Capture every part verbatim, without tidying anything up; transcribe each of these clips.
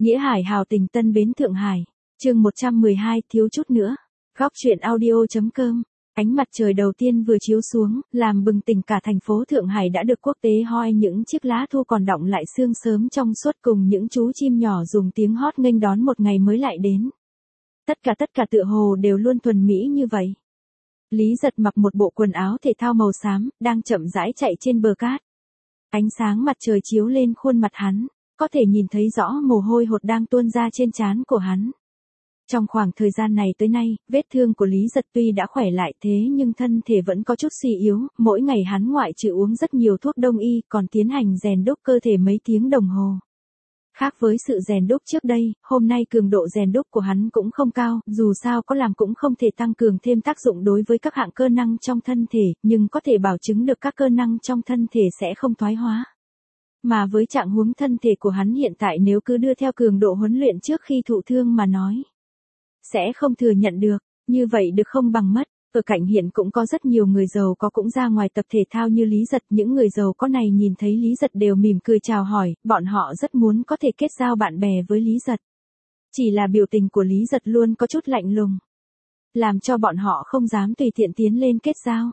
Nghĩa Hải hào tình Tân Bến Thượng Hải. Chương một trăm mười hai, thiếu chút nữa. Góc truyện audio.com. Ánh mặt trời đầu tiên vừa chiếu xuống, làm bừng tỉnh cả thành phố Thượng Hải đã được quốc tế hoi những chiếc lá thu còn đọng lại sương sớm trong suốt cùng những chú chim nhỏ dùng tiếng hót nghênh đón một ngày mới lại đến. Tất cả tất cả tựa hồ đều luôn thuần mỹ như vậy. Lý Giật mặc một bộ quần áo thể thao màu xám, đang chậm rãi chạy trên bờ cát. Ánh sáng mặt trời chiếu lên khuôn mặt hắn, có thể nhìn thấy rõ mồ hôi hột đang tuôn ra trên trán của hắn. Trong khoảng thời gian này tới nay, vết thương của Lý Giật tuy đã khỏe lại thế nhưng thân thể vẫn có chút suy yếu, mỗi ngày hắn ngoại trừ uống rất nhiều thuốc đông y còn tiến hành rèn đúc cơ thể mấy tiếng đồng hồ. Khác với sự rèn đúc trước đây, hôm nay cường độ rèn đúc của hắn cũng không cao, dù sao có làm cũng không thể tăng cường thêm tác dụng đối với các hạng cơ năng trong thân thể, nhưng có thể bảo chứng được các cơ năng trong thân thể sẽ không thoái hóa. Mà với trạng huống thân thể của hắn hiện tại nếu cứ đưa theo cường độ huấn luyện trước khi thụ thương mà nói, sẽ không thừa nhận được, như vậy được không bằng mất. Ở cạnh hiện cũng có rất nhiều người giàu có cũng ra ngoài tập thể thao như Lý Giật, những người giàu có này nhìn thấy Lý Giật đều mỉm cười chào hỏi, bọn họ rất muốn có thể kết giao bạn bè với Lý Giật. Chỉ là biểu tình của Lý Giật luôn có chút lạnh lùng, làm cho bọn họ không dám tùy tiện tiến lên kết giao.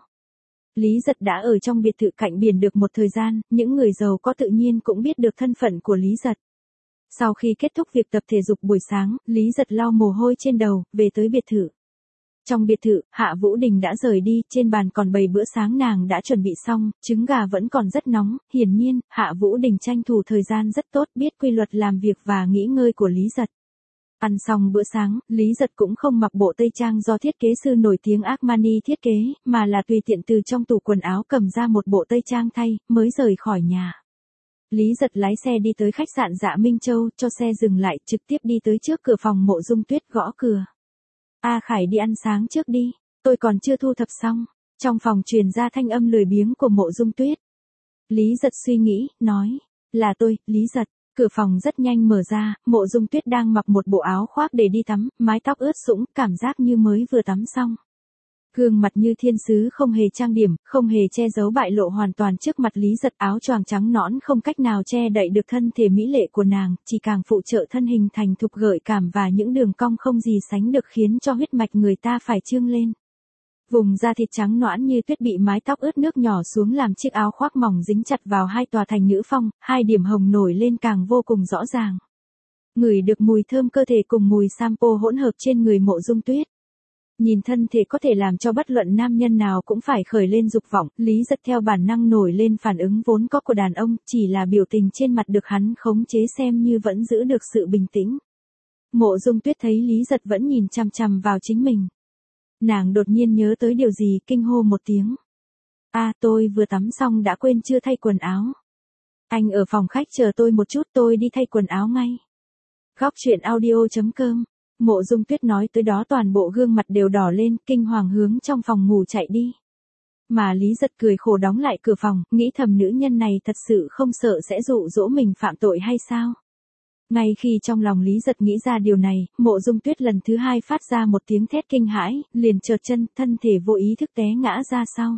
Lý Giật đã ở trong biệt thự cạnh biển được một thời gian, những người giàu có tự nhiên cũng biết được thân phận của Lý Giật. Sau khi kết thúc việc tập thể dục buổi sáng, Lý Giật lau mồ hôi trên đầu, về tới biệt thự. Trong biệt thự, Hạ Vũ Đình đã rời đi, trên bàn còn bày bữa sáng nàng đã chuẩn bị xong, trứng gà vẫn còn rất nóng, hiển nhiên, Hạ Vũ Đình tranh thủ thời gian rất tốt, biết quy luật làm việc và nghỉ ngơi của Lý Giật. Ăn xong bữa sáng, Lý Giật cũng không mặc bộ tây trang do thiết kế sư nổi tiếng Armani thiết kế, mà là tùy tiện từ trong tủ quần áo cầm ra một bộ tây trang thay, mới rời khỏi nhà. Lý Giật lái xe đi tới khách sạn Dạ Minh Châu, cho xe dừng lại, trực tiếp đi tới trước cửa phòng Mộ Dung Tuyết gõ cửa. A Khải đi ăn sáng trước đi, tôi còn chưa thu thập xong. Trong phòng truyền ra thanh âm lười biếng của Mộ Dung Tuyết. Lý Giật suy nghĩ, nói, là tôi, Lý Giật. Cửa phòng rất nhanh mở ra, Mộ Dung Tuyết đang mặc một bộ áo khoác để đi tắm, mái tóc ướt sũng, cảm giác như mới vừa tắm xong. Gương mặt như thiên sứ không hề trang điểm, không hề che giấu bại lộ hoàn toàn trước mặt Lý Giật, áo choàng trắng nõn không cách nào che đậy được thân thể mỹ lệ của nàng, chỉ càng phụ trợ thân hình thành thục gợi cảm và những đường cong không gì sánh được khiến cho huyết mạch người ta phải trương lên. Vùng da thịt trắng nõn như tuyết bị mái tóc ướt nước nhỏ xuống làm chiếc áo khoác mỏng dính chặt vào hai tòa thành nữ phong, hai điểm hồng nổi lên càng vô cùng rõ ràng. Ngửi được mùi thơm cơ thể cùng mùi sampo hỗn hợp trên người Mộ Dung Tuyết. Nhìn thân thể có thể làm cho bất luận nam nhân nào cũng phải khởi lên dục vọng, Lý Giật theo bản năng nổi lên phản ứng vốn có của đàn ông, chỉ là biểu tình trên mặt được hắn khống chế xem như vẫn giữ được sự bình tĩnh. Mộ Dung Tuyết thấy Lý Giật vẫn nhìn chằm chằm vào chính mình. Nàng đột nhiên nhớ tới điều gì, kinh hô một tiếng. A à, tôi vừa tắm xong đã quên chưa thay quần áo. Anh ở phòng khách chờ tôi một chút, tôi đi thay quần áo ngay. Góc truyện audio.com. Mộ Dung Tuyết nói tới đó toàn bộ gương mặt đều đỏ lên, kinh hoàng hướng trong phòng ngủ chạy đi. Mà Lý Giật cười khổ đóng lại cửa phòng, nghĩ thầm nữ nhân này thật sự không sợ sẽ dụ dỗ mình phạm tội hay sao? Ngay khi trong lòng Lý Giật nghĩ ra điều này, Mộ Dung Tuyết lần thứ hai phát ra một tiếng thét kinh hãi, liền trượt chân, thân thể vô ý thức té ngã ra sau.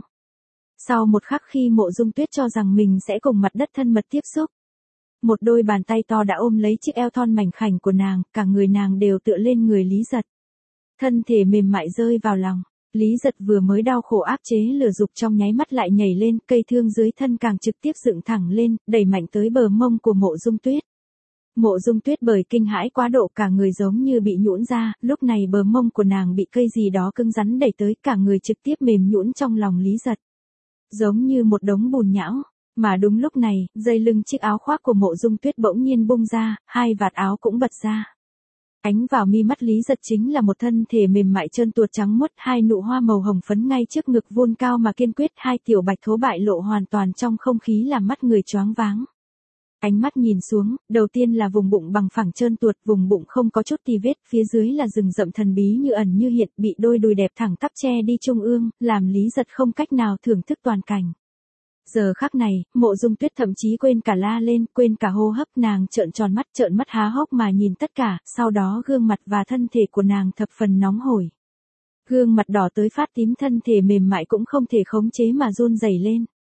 Sau một khắc khi Mộ Dung Tuyết cho rằng mình sẽ cùng mặt đất thân mật tiếp xúc, một đôi bàn tay to đã ôm lấy chiếc eo thon mảnh khảnh của nàng, cả người nàng đều tựa lên người Lý Giật. Thân thể mềm mại rơi vào lòng, Lý Giật vừa mới đau khổ áp chế lửa dục trong nháy mắt lại nhảy lên, cây thương dưới thân càng trực tiếp dựng thẳng lên, đẩy mạnh tới bờ mông của Mộ Dung Tuyết. Mộ Dung Tuyết bởi kinh hãi quá độ cả người giống như bị nhũn ra, lúc này bờ mông của nàng bị cây gì đó cứng rắn đẩy tới, cả người trực tiếp mềm nhũn trong lòng Lý Giật. Giống như một đống bùn nhão. Mà đúng lúc này, dây lưng chiếc áo khoác của Mộ Dung Tuyết bỗng nhiên bung ra, hai vạt áo cũng bật ra. Ánh vào mi mắt Lý Giật chính là một thân thể mềm mại trơn tuột trắng muốt, hai nụ hoa màu hồng phấn ngay trước ngực vươn cao mà kiên quyết, hai tiểu bạch thố bại lộ hoàn toàn trong không khí làm mắt người choáng váng. Ánh mắt nhìn xuống, đầu tiên là vùng bụng bằng phẳng trơn tuột, vùng bụng không có chút tì vết, phía dưới là rừng rậm thần bí như ẩn như hiện, bị đôi đùi đẹp thẳng tắp che đi trung ương, làm Lý Giật không cách nào thưởng thức toàn cảnh. Giờ khắc này, Mộ Dung Tuyết thậm chí quên cả la lên, quên cả hô hấp, nàng trợn tròn mắt, trợn mắt há hốc mà nhìn tất cả, sau đó gương mặt và thân thể của nàng thập phần nóng hổi. Gương mặt đỏ tới phát tím, thân thể mềm mại cũng không thể khống chế mà run rẩy lên.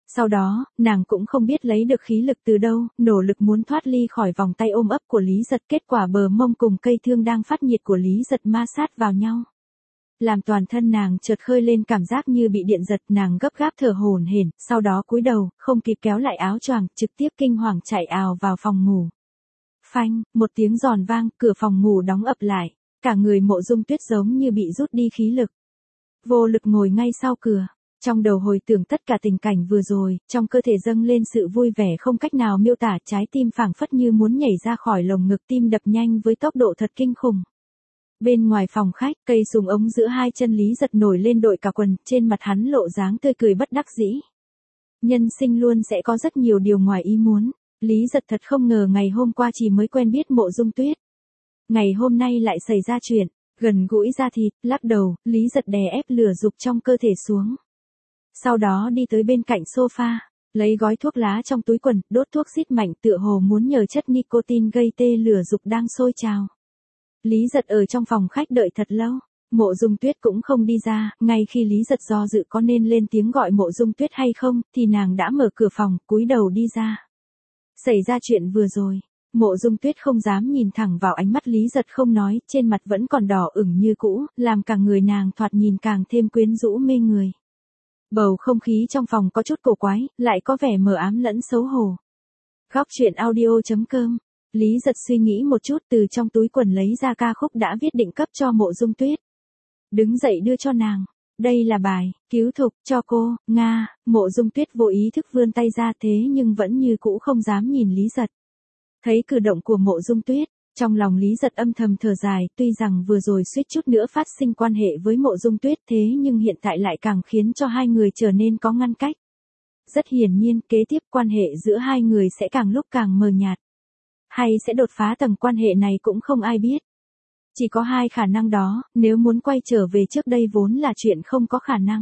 Sau đó, nàng cũng không biết lấy được khí lực từ đâu, nỗ lực muốn thoát ly khỏi vòng tay ôm ấp của Lý Giật, kết quả bờ mông cùng cây thương đang phát nhiệt của Lý Giật ma sát vào nhau. Làm toàn thân nàng chợt khơi lên cảm giác như bị điện giật, nàng gấp gáp thở hổn hển, sau đó cúi đầu, không kịp kéo lại áo choàng, trực tiếp kinh hoàng chạy ào vào phòng ngủ. Phanh, một tiếng giòn vang, cửa phòng ngủ đóng ập lại, cả người Mộ Dung Tuyết giống như bị rút đi khí lực. Vô lực ngồi ngay sau cửa, trong đầu hồi tưởng tất cả tình cảnh vừa rồi, trong cơ thể dâng lên sự vui vẻ không cách nào miêu tả, trái tim phảng phất như muốn nhảy ra khỏi lồng ngực, tim đập nhanh với tốc độ thật kinh khủng. Bên ngoài phòng khách, cây súng ống giữa hai chân Lý Giật nổi lên đội cả quần, trên mặt hắn lộ dáng tươi cười bất đắc dĩ. Nhân sinh luôn sẽ có rất nhiều điều ngoài ý muốn. Lý Giật thật không ngờ ngày hôm qua chỉ mới quen biết Mộ Dung Tuyết. Ngày hôm nay lại xảy ra chuyện, gần gũi da thịt, lắc đầu, Lý Giật đè ép lửa dục trong cơ thể xuống. Sau đó đi tới bên cạnh sofa, lấy gói thuốc lá trong túi quần, đốt thuốc xít mạnh tựa hồ muốn nhờ chất nicotine gây tê lửa dục đang sôi trào. Lý Giật ở trong phòng khách đợi thật lâu, Mộ Dung Tuyết cũng không đi ra, ngay khi Lý Giật do dự có nên lên tiếng gọi Mộ Dung Tuyết hay không, thì nàng đã mở cửa phòng, cúi đầu đi ra. Xảy ra chuyện vừa rồi, Mộ Dung Tuyết không dám nhìn thẳng vào ánh mắt Lý Giật không nói, trên mặt vẫn còn đỏ ửng như cũ, làm cả người nàng thoạt nhìn càng thêm quyến rũ mê người. Bầu không khí trong phòng có chút cổ quái, lại có vẻ mờ ám lẫn xấu hổ. Góc truyện audio chấm com. Lý Giật suy nghĩ một chút, từ trong túi quần lấy ra ca khúc đã viết định cấp cho Mộ Dung Tuyết. Đứng dậy đưa cho nàng. Đây là bài, cứu thục, cho cô, Nga. Mộ Dung Tuyết vô ý thức vươn tay ra thế nhưng vẫn như cũ không dám nhìn Lý Giật. Thấy cử động của Mộ Dung Tuyết, trong lòng Lý Giật âm thầm thở dài, tuy rằng vừa rồi suýt chút nữa phát sinh quan hệ với Mộ Dung Tuyết thế nhưng hiện tại lại càng khiến cho hai người trở nên có ngăn cách. Rất hiển nhiên, kế tiếp quan hệ giữa hai người sẽ càng lúc càng mờ nhạt. Hay sẽ đột phá tầng quan hệ này cũng không ai biết. Chỉ có hai khả năng đó, nếu muốn quay trở về trước đây vốn là chuyện không có khả năng.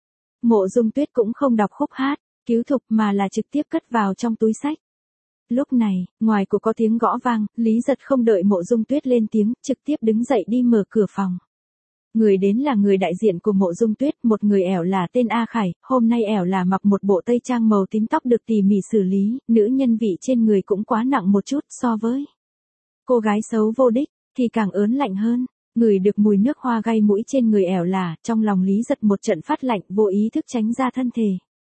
Mộ Dung Tuyết cũng không đọc khúc hát, cứu thục mà là trực tiếp cất vào trong túi xách. Lúc này, ngoài cửa có tiếng gõ vang, Lý Giật không đợi Mộ Dung Tuyết lên tiếng, trực tiếp đứng dậy đi mở cửa phòng. Người đến là người đại diện của Mộ Dung Tuyết, một người ẻo là tên A Khải, hôm nay ẻo là mặc một bộ tây trang màu tím, tóc được tỉ mỉ xử lý, nữ nhân vị trên người cũng quá nặng một chút so với cô gái xấu vô đích, thì càng ớn lạnh hơn. Người được mùi nước hoa gây mũi trên người ẻo là, trong lòng Lý Giật một trận phát lạnh, vô ý thức tránh ra thân thể.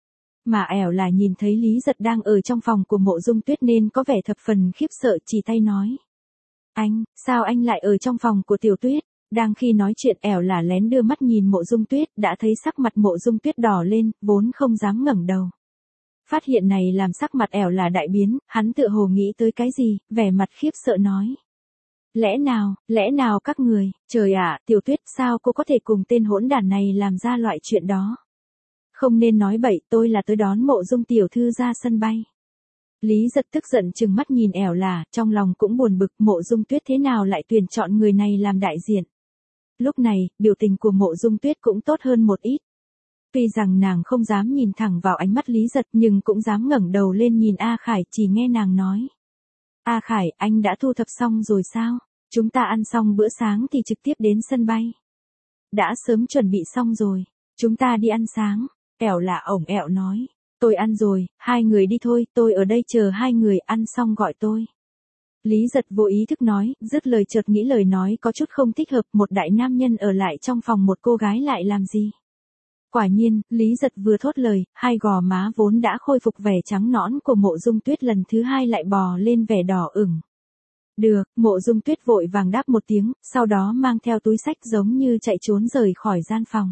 Mà ẻo là nhìn thấy Lý Giật đang ở trong phòng của Mộ Dung Tuyết nên có vẻ thập phần khiếp sợ, chỉ tay nói. Anh, sao anh lại ở trong phòng của Tiểu Tuyết? Đang khi nói chuyện ẻo là lén đưa mắt nhìn Mộ Dung Tuyết, đã thấy sắc mặt Mộ Dung Tuyết đỏ lên, vốn không dám ngẩng đầu. Phát hiện này làm sắc mặt ẻo là đại biến, hắn tựa hồ nghĩ tới cái gì, vẻ mặt khiếp sợ nói. Lẽ nào, lẽ nào các người, trời ạ, Tiểu Tuyết, sao cô có thể cùng tên hỗn đản này làm ra loại chuyện đó? Không nên nói bậy, tôi là tới đón Mộ Dung tiểu thư ra sân bay. Lý Giật tức giận trừng mắt nhìn ẻo là, trong lòng cũng buồn bực, Mộ Dung Tuyết thế nào lại tuyển chọn người này làm đại diện. Lúc này, biểu tình của Mộ Dung Tuyết cũng tốt hơn một ít. Tuy rằng nàng không dám nhìn thẳng vào ánh mắt Lý Giật nhưng cũng dám ngẩng đầu lên nhìn A Khải, chỉ nghe nàng nói. A Khải, anh đã thu thập xong rồi sao? Chúng ta ăn xong bữa sáng thì trực tiếp đến sân bay. Đã sớm chuẩn bị xong rồi, chúng ta đi ăn sáng. Ẻo là ổng ẹo nói. Tôi ăn rồi, hai người đi thôi, tôi ở đây chờ hai người, ăn xong gọi tôi. Lý Giật vô ý thức nói, dứt lời chợt nghĩ lời nói có chút không thích hợp, một đại nam nhân ở lại trong phòng một cô gái lại làm gì? Quả nhiên, Lý Giật vừa thốt lời, hai gò má vốn đã khôi phục vẻ trắng nõn của Mộ Dung Tuyết lần thứ hai lại bò lên vẻ đỏ ửng. Được, Mộ Dung Tuyết vội vàng đáp một tiếng, sau đó mang theo túi xách giống như chạy trốn rời khỏi gian phòng.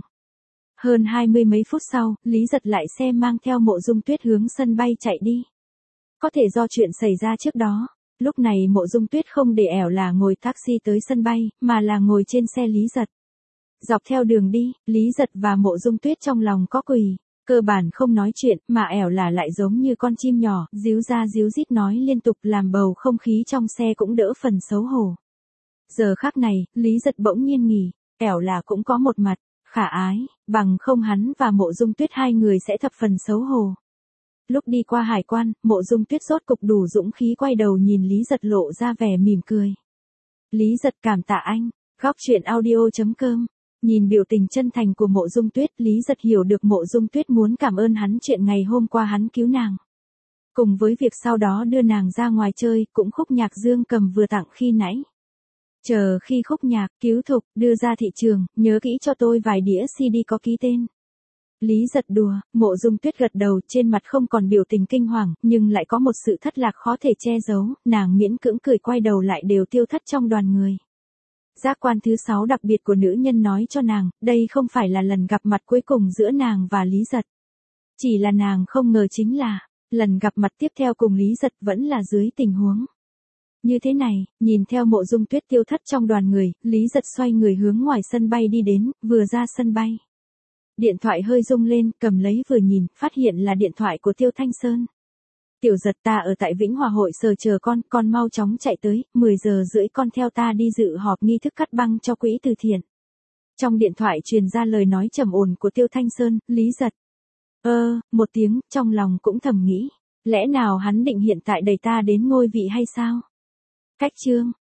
Hơn hai mươi mấy phút sau, Lý Giật lại xe mang theo Mộ Dung Tuyết hướng sân bay chạy đi. Có thể do chuyện xảy ra trước đó, lúc này Mộ Dung Tuyết không để ẻo là ngồi taxi tới sân bay, mà là ngồi trên xe Lý Giật. Dọc theo đường đi, Lý Giật và Mộ Dung Tuyết trong lòng có quỳ, cơ bản không nói chuyện, mà ẻo là lại giống như con chim nhỏ, díu ra díu dít nói liên tục làm bầu không khí trong xe cũng đỡ phần xấu hổ. Giờ khắc này, Lý Giật bỗng nhiên nghỉ, ẻo là cũng có một mặt khả ái, bằng không hắn và Mộ Dung Tuyết hai người sẽ thập phần xấu hổ. Lúc đi qua hải quan, Mộ Dung Tuyết rốt cục đủ dũng khí quay đầu nhìn Lý Giật lộ ra vẻ mỉm cười. Lý Giật cảm tạ anh. Góc truyện audio chấm com Nhìn biểu tình chân thành của Mộ Dung Tuyết, Lý Giật hiểu được Mộ Dung Tuyết muốn cảm ơn hắn chuyện ngày hôm qua hắn cứu nàng. Cùng với việc sau đó đưa nàng ra ngoài chơi, cũng khúc nhạc Dương Cầm vừa tặng khi nãy. Chờ khi khúc nhạc, cứu thục, đưa ra thị trường, nhớ kỹ cho tôi vài đĩa xê đê có ký tên. Lý Giật đùa, Mộ Dung Tuyết gật đầu, trên mặt không còn biểu tình kinh hoàng, nhưng lại có một sự thất lạc khó thể che giấu, nàng miễn cưỡng cười quay đầu lại đều tiêu thất trong đoàn người. Giác quan thứ sáu đặc biệt của nữ nhân nói cho nàng, đây không phải là lần gặp mặt cuối cùng giữa nàng và Lý Giật. Chỉ là nàng không ngờ chính là, lần gặp mặt tiếp theo cùng Lý Giật vẫn là dưới tình huống như thế này. Nhìn theo Mộ Dung Tuyết tiêu thất trong đoàn người, Lý Giật xoay người hướng ngoài sân bay đi đến, vừa ra sân bay. Điện thoại hơi rung lên, cầm lấy vừa nhìn, phát hiện là điện thoại của Tiêu Thanh Sơn. Tiểu Giật, ta ở tại Vĩnh Hòa hội sở chờ con, con mau chóng chạy tới, mười giờ rưỡi con theo ta đi dự họp nghi thức cắt băng cho quỹ từ thiện. Trong điện thoại truyền ra lời nói trầm ổn của Tiêu Thanh Sơn. Lý Giật ơ, một tiếng, trong lòng cũng thầm nghĩ, lẽ nào hắn định hiện tại đẩy ta đến ngôi vị hay sao? Cách chương